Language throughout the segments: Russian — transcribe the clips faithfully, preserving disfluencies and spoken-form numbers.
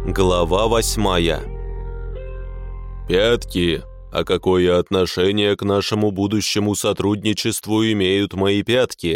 Глава восьмая. «Пятки. А какое отношение к нашему будущему сотрудничеству имеют мои пятки?»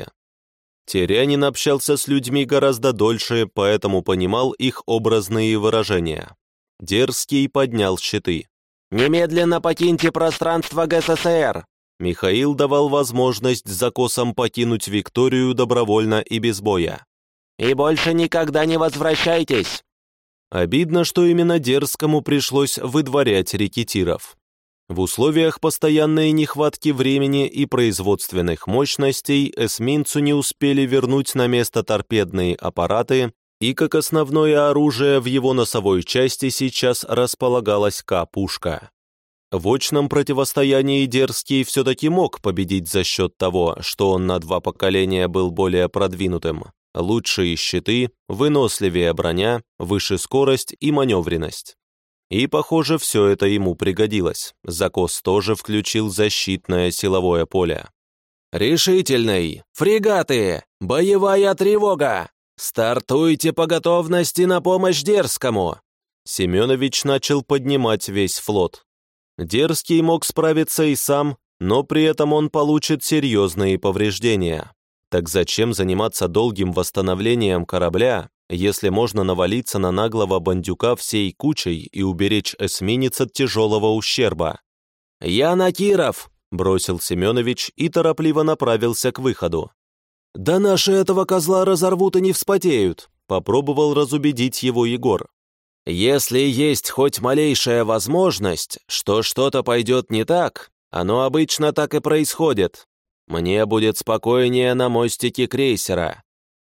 Терянин общался с людьми гораздо дольше, поэтому понимал их образные выражения. Дерзкий поднял щиты. «Немедленно покиньте пространство ГССР!» Михаил давал возможность закосам покинуть Викторию добровольно и без боя. «И больше никогда не возвращайтесь!» Обидно, что именно Дерзкому пришлось выдворять рекетиров. В условиях постоянной нехватки времени и производственных мощностей эсминцу не успели вернуть на место торпедные аппараты, и как основное оружие в его носовой части сейчас располагалась К-пушка. В очном противостоянии Дерзкий все-таки мог победить за счет того, что он на два поколения был более продвинутым. Лучшие щиты, выносливее броня, выше скорость и маневренность. И, похоже, все это ему пригодилось. Закос тоже включил защитное силовое поле. «Решительный! Фрегаты! Боевая тревога! Стартуйте по готовности на помощь Дерзкому!» Семенович начал поднимать весь флот. Дерзкий мог справиться и сам, но при этом он получит серьезные повреждения. Так зачем заниматься долгим восстановлением корабля, если можно навалиться на наглого бандюка всей кучей и уберечь эсминец от тяжелого ущерба? «Я на Киров!» — бросил Семенович и торопливо направился к выходу. «Да наши этого козла разорвут и не вспотеют!» — попробовал разубедить его Егор. «Если есть хоть малейшая возможность, что что-то пойдет не так, оно обычно так и происходит. Мне будет спокойнее на мостике крейсера».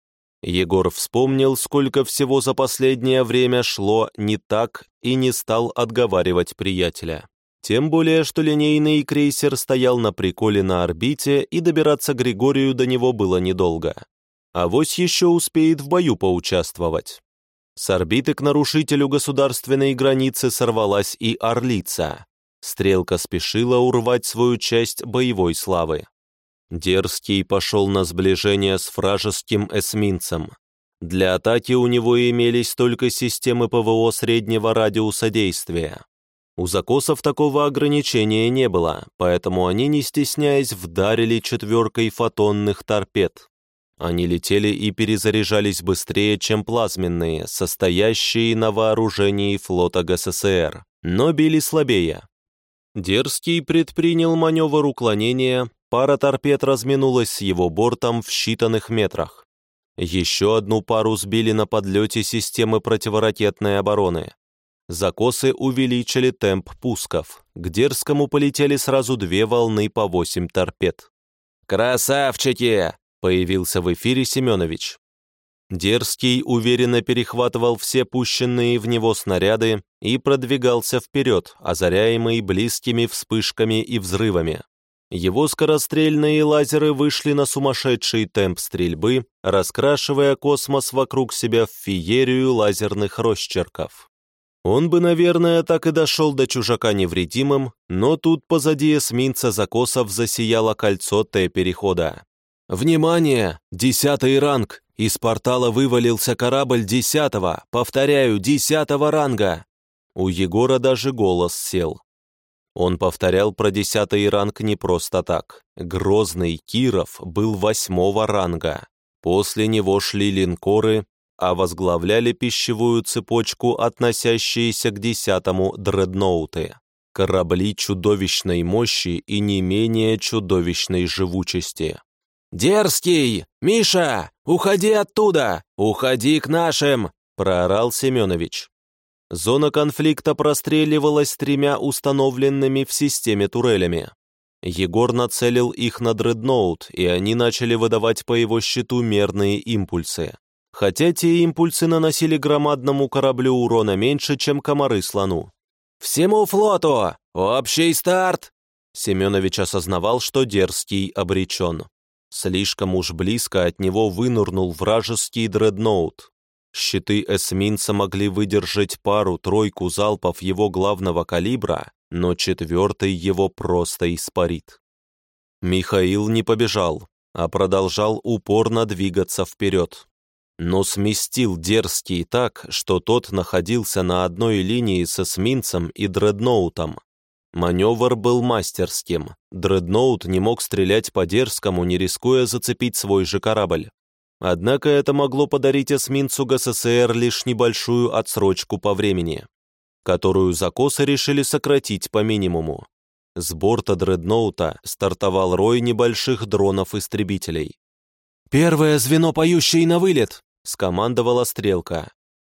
Егор вспомнил, сколько всего за последнее время шло не так, и не стал отговаривать приятеля. Тем более, что линейный крейсер стоял на приколе на орбите, и добираться к Григорию до него было недолго. Авось еще успеет в бою поучаствовать. С орбиты к нарушителю государственной границы сорвалась и Орлица. Стрелка спешила урвать свою часть боевой славы. Дерзкий пошел на сближение с вражеским эсминцем. Для атаки у него имелись только системы ПВО среднего радиуса действия. У закосов такого ограничения не было, поэтому они, не стесняясь, вдарили четверкой фотонных торпед. Они летели и перезаряжались быстрее, чем плазменные, состоящие на вооружении флота ГССР, но били слабее. Дерзкий предпринял маневр уклонения. Пара торпед разминулась с его бортом в считанных метрах. Еще одну пару сбили на подлете системы противоракетной обороны. Закосы увеличили темп пусков. К Дерзкому полетели сразу две волны по восемь торпед. «Красавчики!» — появился в эфире Семенович. Дерзкий уверенно перехватывал все пущенные в него снаряды и продвигался вперед, озаряемый близкими вспышками и взрывами. Его скорострельные лазеры вышли на сумасшедший темп стрельбы, раскрашивая космос вокруг себя в феерию лазерных росчерков. Он бы, наверное, так и дошел до чужака невредимым, но тут позади эсминца закосов засияло кольцо Т-перехода. «Внимание! Десятый ранг! Из портала вывалился корабль десятого, повторяю, десятого ранга!» У Егора даже голос сел. Он повторял про десятый ранг не просто так. Грозный Киров был восьмого ранга. После него шли линкоры, а возглавляли пищевую цепочку, относящиеся к десятому дредноуты. Корабли чудовищной мощи и не менее чудовищной живучести. «Дерзкий! Миша! Уходи оттуда! Уходи к нашим!» — проорал Семенович. Зона конфликта простреливалась тремя установленными в системе турелями. Егор нацелил их на дредноут, и они начали выдавать по его щиту мерные импульсы. Хотя те импульсы наносили громадному кораблю урона меньше, чем комары слону. «Всему флоту! Общий старт!» Семенович осознавал, что Дерзкий обречен. Слишком уж близко от него вынырнул вражеский дредноут. Щиты эсминца могли выдержать пару-тройку залпов его главного калибра, но четвертый его просто испарит. Михаил не побежал, а продолжал упорно двигаться вперед. но сместил Дерзкий так, что тот находился на одной линии с эсминцем и дредноутом. Маневр был мастерским. Дредноут не мог стрелять по Дерзкому, не рискуя зацепить свой же корабль. Однако это могло подарить эсминцу ГССР лишь небольшую отсрочку по времени, которую закосы решили сократить по минимуму. С борта дредноута стартовал рой небольших дронов-истребителей. «Первое звено, поющее на вылет!» — скомандовала стрелка.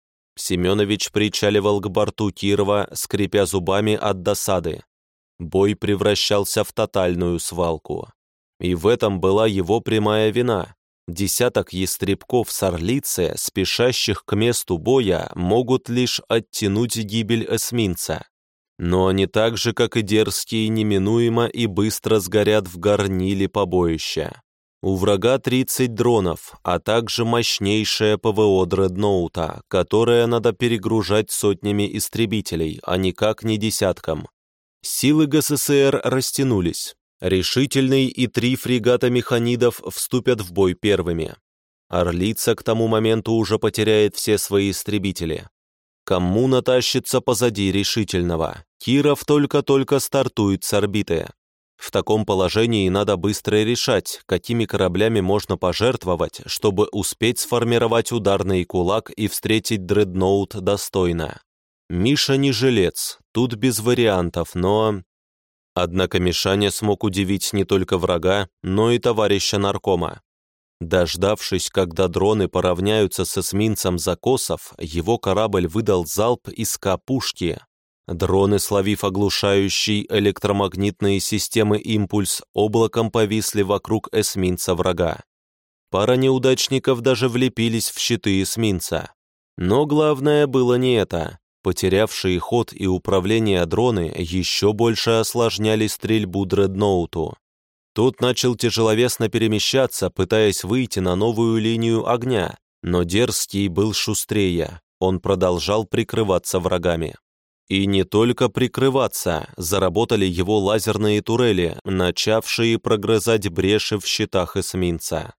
Семенович причаливал к борту Кирова, скрипя зубами от досады. Бой превращался в тотальную свалку. И в этом была его прямая вина. Десяток ястребков с Орлицы, спешащих к месту боя, могут лишь оттянуть гибель эсминца. Но они так же, как и Дерзкие, неминуемо и быстро сгорят в горниле побоища. У врага тридцать дронов, а также мощнейшее ПВО дредноута, которое надо перегружать сотнями истребителей, а никак не десятком. Силы ГССР растянулись. Решительный и три фрегата механидов вступят в бой первыми. Орлица к тому моменту уже потеряет все свои истребители. Коммуна тащится позади Решительного. Киров только-только стартует с орбиты. В таком положении надо быстро решать, какими кораблями можно пожертвовать, чтобы успеть сформировать ударный кулак и встретить дредноут достойно. Миша не жилец, тут без вариантов, но... Однако Мишаня смог удивить не только врага, но и товарища наркома. Дождавшись, когда дроны поравняются с эсминцем закосов, его корабль выдал залп из К-пушки. Дроны, словив оглушающий электромагнитные системы импульс, облаком повисли вокруг эсминца врага. Пара неудачников даже влепились в щиты эсминца. Но главное было не это. Потерявшие ход и управление дроны еще больше осложняли стрельбу дредноуту. Тот начал тяжеловесно перемещаться, пытаясь выйти на новую линию огня, но Дерзкий был шустрее, он продолжал прикрываться врагами. И не только прикрываться, заработали его лазерные турели, начавшие прогрызать бреши в щитах эсминца.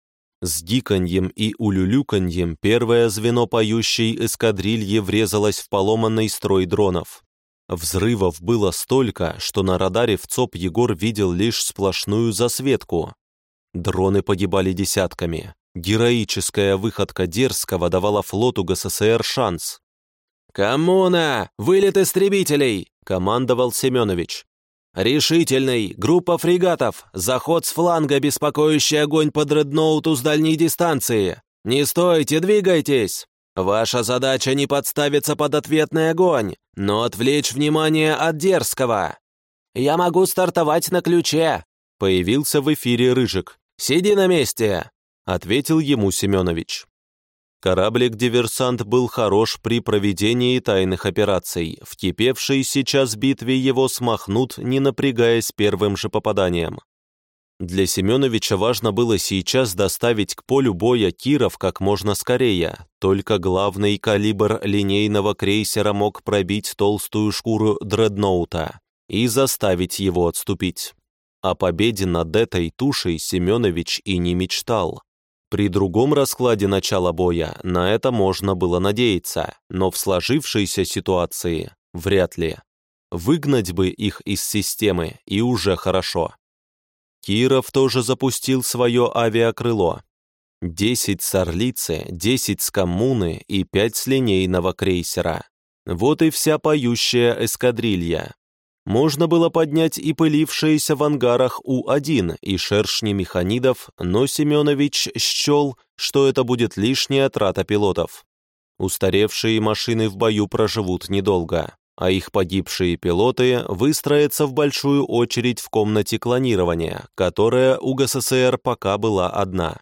С гиканьем и улюлюканьем первое звено поющей эскадрильи врезалось в поломанный строй дронов. Взрывов было столько, что на радаре в ЦОП Егор видел лишь сплошную засветку. Дроны погибали десятками. Героическая выходка Дерзкого давала флоту ГССР шанс. «Коммуна! Вылет истребителей!» — командовал Семенович. «Решительный! Группа фрегатов! Заход с фланга, беспокоящий огонь по дредноуту с дальней дистанции! Не стойте, двигайтесь! Ваша задача не подставиться под ответный огонь, но отвлечь внимание от Дерзкого!» «Я могу стартовать на ключе!» — появился в эфире Рыжик. «Сиди на месте!» — ответил ему Семенович. Кораблик-диверсант был хорош при проведении тайных операций. В кипевшей сейчас битве его смахнут, не напрягаясь первым же попаданием. Для Семеновича важно было сейчас доставить к полю боя Киров как можно скорее, только главный калибр линейного крейсера мог пробить толстую шкуру дредноута и заставить его отступить. О победе над этой тушей Семенович и не мечтал. При другом раскладе начала боя на это можно было надеяться, но в сложившейся ситуации вряд ли. Выгнать бы их из системы, и уже хорошо. Киров тоже запустил свое авиакрыло. Десять с Орлицы, десять с Коммуны и пять с линейного крейсера. Вот и вся поющая эскадрилья. Можно было поднять и пылившиеся в ангарах У один и шершни механидов, но Семенович счел, что это будет лишняя трата пилотов. Устаревшие машины в бою проживут недолго, а их погибшие пилоты выстроятся в большую очередь в комнате клонирования, которая у ГССР пока была одна.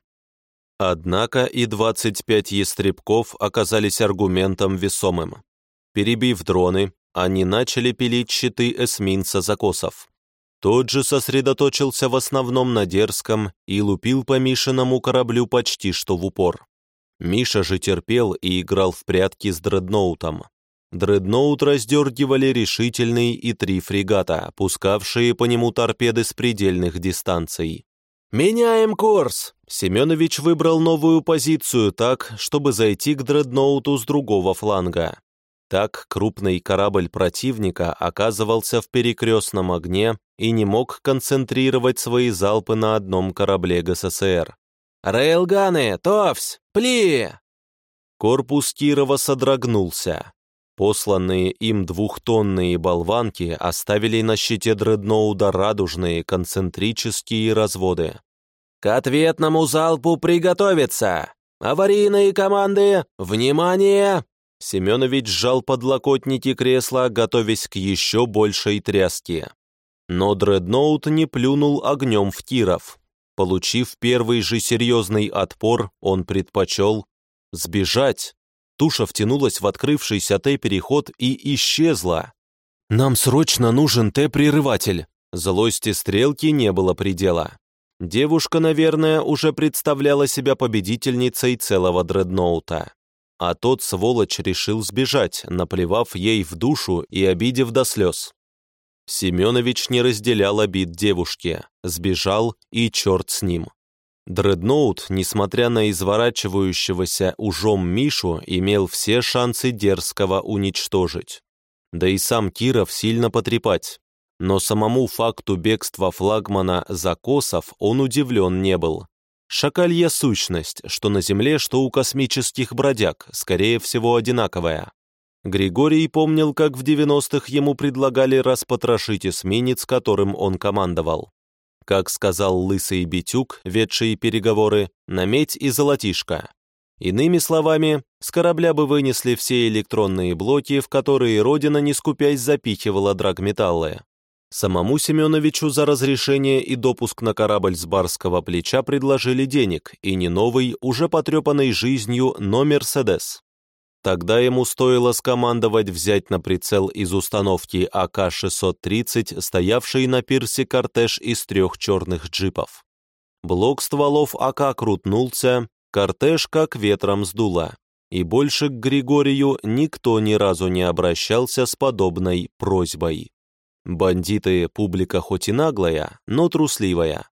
Однако и двадцать пять ястребков оказались аргументом весомым. Перебив дроны, они начали пилить щиты эсминца закосов. Тот же сосредоточился в основном на Дерзком и лупил по Мишиному кораблю почти что в упор. Миша же терпел и играл в прятки с дредноутом. Дредноут раздергивали Решительный и три фрегата, пускавшие по нему торпеды с предельных дистанций. «Меняем курс!» Семенович выбрал новую позицию так, чтобы зайти к дредноуту с другого фланга. Так крупный корабль противника оказывался в перекрестном огне и не мог концентрировать свои залпы на одном корабле ГССР. «Рейлганы! Товсь! Пли!» Корпус Кирова содрогнулся. Посланные им двухтонные болванки оставили на щите дредноуда радужные концентрические разводы. «К ответному залпу приготовиться! Аварийные команды! Внимание!» Семенович сжал подлокотники кресла, готовясь к еще большей тряске. Но дредноут не плюнул огнем в Киров. Получив первый же серьезный отпор, он предпочел сбежать. Туша втянулась в открывшийся Т-переход и исчезла. «Нам срочно нужен Т-прерыватель!» Злости стрелки не было предела. Девушка, наверное, уже представляла себя победительницей целого дредноута. А тот, сволочь, решил сбежать, наплевав ей в душу и обидев до слез. Семенович не разделял обид девушки, сбежал, и черт с ним. Дредноут, несмотря на изворачивающегося ужом Мишу, имел все шансы дерзкого уничтожить. Да и сам Киров сильно потрепать. Но самому факту бегства флагмана Закосов он удивлен не был. Шакалья сущность, что на Земле, что у космических бродяг, скорее всего, одинаковая. Григорий помнил, как в девяностых ему предлагали распотрошить эсминец, которым он командовал. Как сказал лысый Битюк, ведший переговоры, на медь и золотишко. Иными словами, с корабля бы вынесли все электронные блоки, в которые Родина, не скупясь, запихивала драгметаллы. Самому Семеновичу за разрешение и допуск на корабль с барского плеча предложили денег, и не новый, уже потрепанный жизнью, но «Мерседес». Тогда ему стоило скомандовать взять на прицел из установки А К шестьсот тридцать стоявший на пирсе кортеж из трех черных джипов. Блок стволов А К крутнулся, кортеж как ветром сдуло, и больше к Григорию никто ни разу не обращался с подобной просьбой. Бандиты — публика хоть и наглая, но трусливая.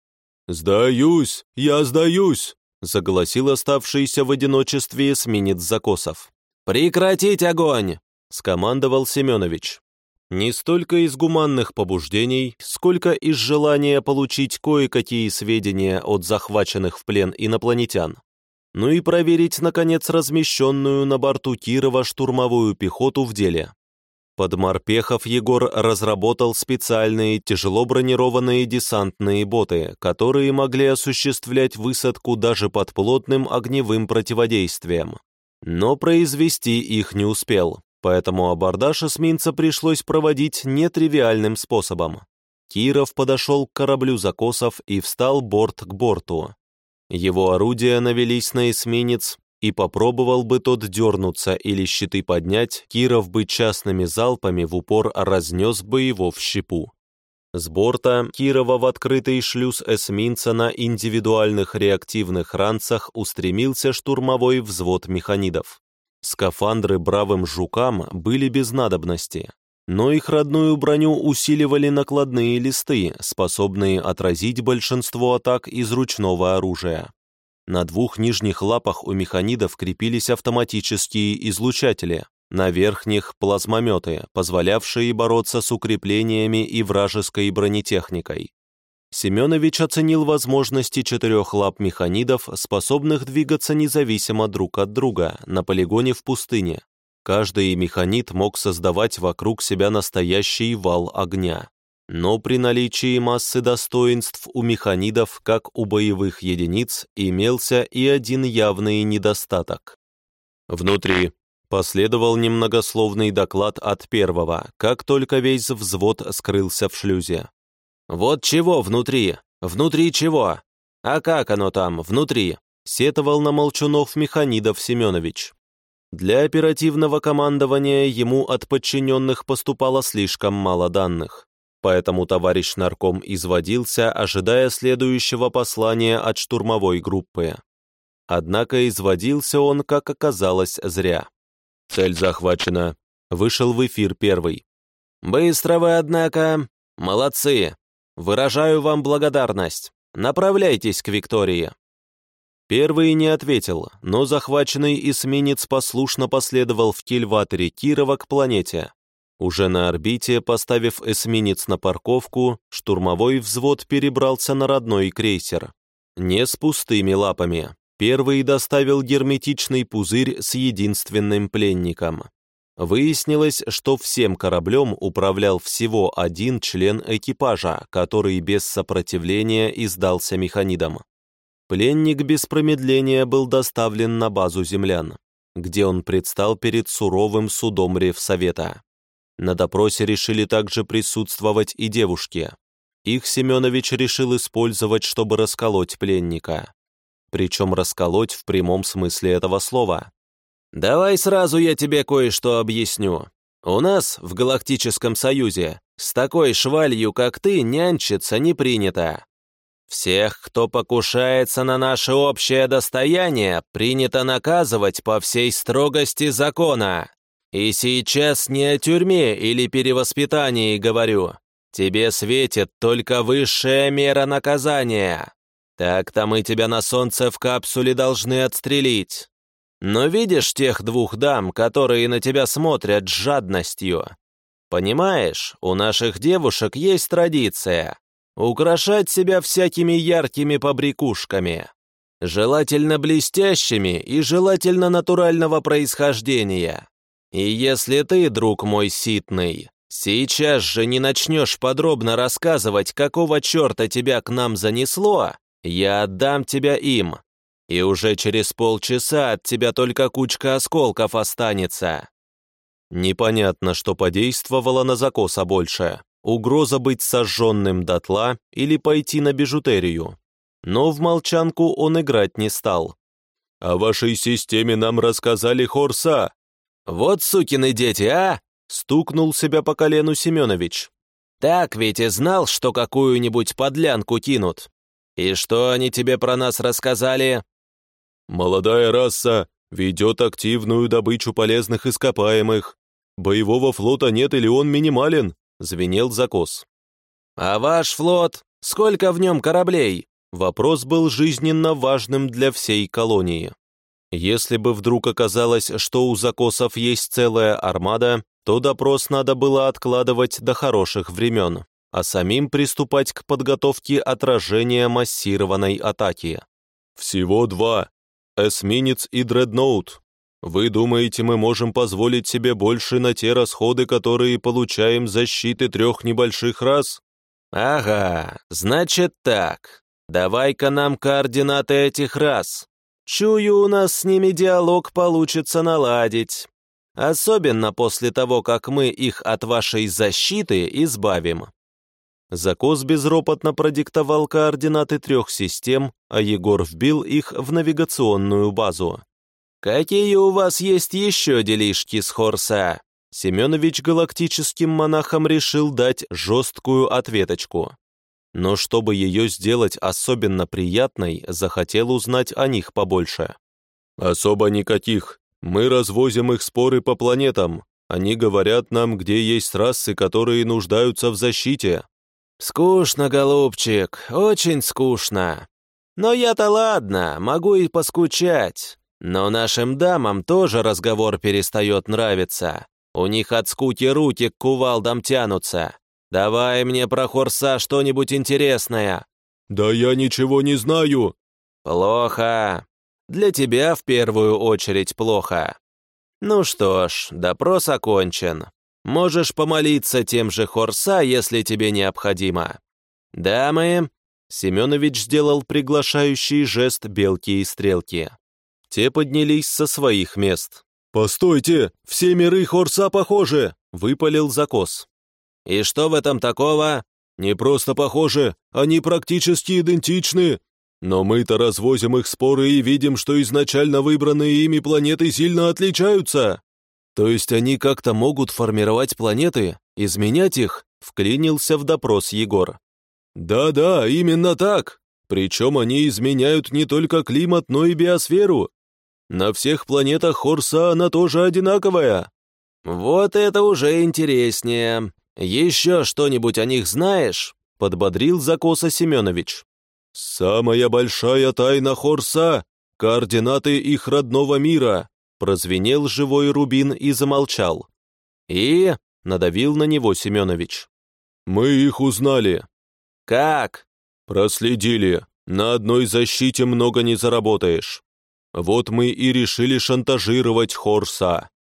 «Сдаюсь, я сдаюсь!» — заголосил оставшийся в одиночестве эсминец Закосов. «Прекратить огонь!» — скомандовал Семенович. Не столько из гуманных побуждений, сколько из желания получить кое-какие сведения от захваченных в плен инопланетян. Ну и проверить, наконец, размещенную на борту Кирова штурмовую пехоту в деле. Под морпехов Егор разработал специальные тяжело бронированные десантные боты, которые могли осуществлять высадку даже под плотным огневым противодействием. Но произвести их не успел, поэтому абордаж эсминца пришлось проводить нетривиальным способом. Киров подошел к кораблю Закосов и встал борт к борту. Его орудия навелись на эсминец, и попробовал бы тот дернуться или щиты поднять, Киров бы частными залпами в упор разнес бы его в щепу. С борта Кирова в открытый шлюз эсминца на индивидуальных реактивных ранцах устремился штурмовой взвод механидов. Скафандры бравым жукам были без надобности, но их родную броню усиливали накладные листы, способные отразить большинство атак из ручного оружия. На двух нижних лапах у механидов крепились автоматические излучатели, на верхних – плазмометы, позволявшие бороться с укреплениями и вражеской бронетехникой. Семенович оценил возможности четырех лап механидов, способных двигаться независимо друг от друга, на полигоне в пустыне. Каждый механид мог создавать вокруг себя настоящий вал огня. Но при наличии массы достоинств у механидов, как у боевых единиц, имелся и один явный недостаток. Внутри последовал немногословный доклад от первого, как только весь взвод скрылся в шлюзе. «Вот чего внутри? Внутри чего? А как оно там, внутри?» — сетовал на молчунов механидов Семенович. Для оперативного командования ему от подчиненных поступало слишком мало данных. Поэтому товарищ нарком изводился, ожидая следующего послания от штурмовой группы. Однако изводился он, как оказалось, зря. «Цель захвачена», — вышел в эфир первый. «Быстро вы, однако. Молодцы. Выражаю вам благодарность. Направляйтесь к Виктории». Первый не ответил, но захваченный эсминец послушно последовал в кильваторе Кирова к планете. Уже на орбите, поставив эсминец на парковку, штурмовой взвод перебрался на родной крейсер. Не с пустыми лапами. Первый доставил герметичный пузырь с единственным пленником. Выяснилось, что всем кораблем управлял всего один член экипажа, который без сопротивления издался механидом. Пленник без промедления был доставлен на базу землян, где он предстал перед суровым судом Ревсовета. На допросе решили также присутствовать и девушки. Их Семенович решил использовать, чтобы расколоть пленника. Причем расколоть в прямом смысле этого слова. «Давай сразу я тебе кое-что объясню. У нас, в Галактическом Союзе, с такой швалью, как ты, нянчиться не принято. Всех, кто покушается на наше общее достояние, принято наказывать по всей строгости закона. И сейчас не о тюрьме или перевоспитании говорю. Тебе светит только высшая мера наказания. Так-то мы тебя на солнце в капсуле должны отстрелить. Но видишь тех двух дам, которые на тебя смотрят с жадностью? Понимаешь, у наших девушек есть традиция украшать себя всякими яркими побрякушками, желательно блестящими и желательно натурального происхождения. И если ты, друг мой ситный, сейчас же не начнешь подробно рассказывать, какого черта тебя к нам занесло, я отдам тебя им. И уже через полчаса от тебя только кучка осколков останется». Непонятно, что подействовало на Закоса больше. Угроза быть сожженным дотла или пойти на бижутерию. Но в молчанку он играть не стал. «О вашей системе нам рассказали Хорса». «Вот сукины дети, а!» — стукнул себя по колену Семенович. «Так ведь и знал, что какую-нибудь подлянку кинут. И что они тебе про нас рассказали?» «Молодая раса ведет активную добычу полезных ископаемых. Боевого флота нет или он минимален», — звенел Закос. «А ваш флот? Сколько в нем кораблей?» Вопрос был жизненно важным для всей колонии. Если бы вдруг оказалось, что у Закосов есть целая армада, то допрос надо было откладывать до хороших времен, а самим приступать к подготовке отражения массированной атаки. «Всего два. Эсминец и дредноут. Вы думаете, мы можем позволить себе больше на те расходы, которые получаем за защиты трех небольших рас?» «Ага, значит так. Давай-ка нам координаты этих рас. Чую, у нас с ними диалог получится наладить. Особенно после того, как мы их от вашей защиты избавим». Закос безропотно продиктовал координаты трех систем, а Егор вбил их в навигационную базу. «Какие у вас есть еще делишки с Хорса?» Семенович галактическим монахам решил дать жесткую ответочку. Но чтобы ее сделать особенно приятной, захотел узнать о них побольше. «Особо никаких. Мы развозим их споры по планетам. Они говорят нам, где есть расы, которые нуждаются в защите». «Скучно, голубчик, очень скучно. Но я-то ладно, могу и поскучать. Но нашим дамам тоже разговор перестает нравиться. У них от скуки руки к кувалдам тянутся. Давай мне про Хорса что-нибудь интересное». «Да я ничего не знаю». «Плохо. Для тебя в первую очередь плохо. Ну что ж, допрос окончен. Можешь помолиться тем же Хорса, если тебе необходимо. Дамы...» Семенович сделал приглашающий жест белки и стрелки. Те поднялись со своих мест. «Постойте, все миры Хорса похожи!» — выпалил Закос. «И что в этом такого?» «Не просто похожи, они практически идентичны. Но мы-то развозим их споры и видим, что изначально выбранные ими планеты сильно отличаются». «То есть они как-то могут формировать планеты, изменять их?» — вклинился в допрос Егор. «Да-да, именно так. Причем они изменяют не только климат, но и биосферу. На всех планетах Хорса она тоже одинаковая». «Вот это уже интереснее. Еще что-нибудь о них знаешь?» — подбодрил Закоса Семенович. «Самая большая тайна Хорса — координаты их родного мира», прозвенел живой рубин и замолчал. «И?» — надавил на него Семенович. «Мы их узнали». «Как?» «Проследили. На одной защите много не заработаешь. Вот мы и решили шантажировать Хорса».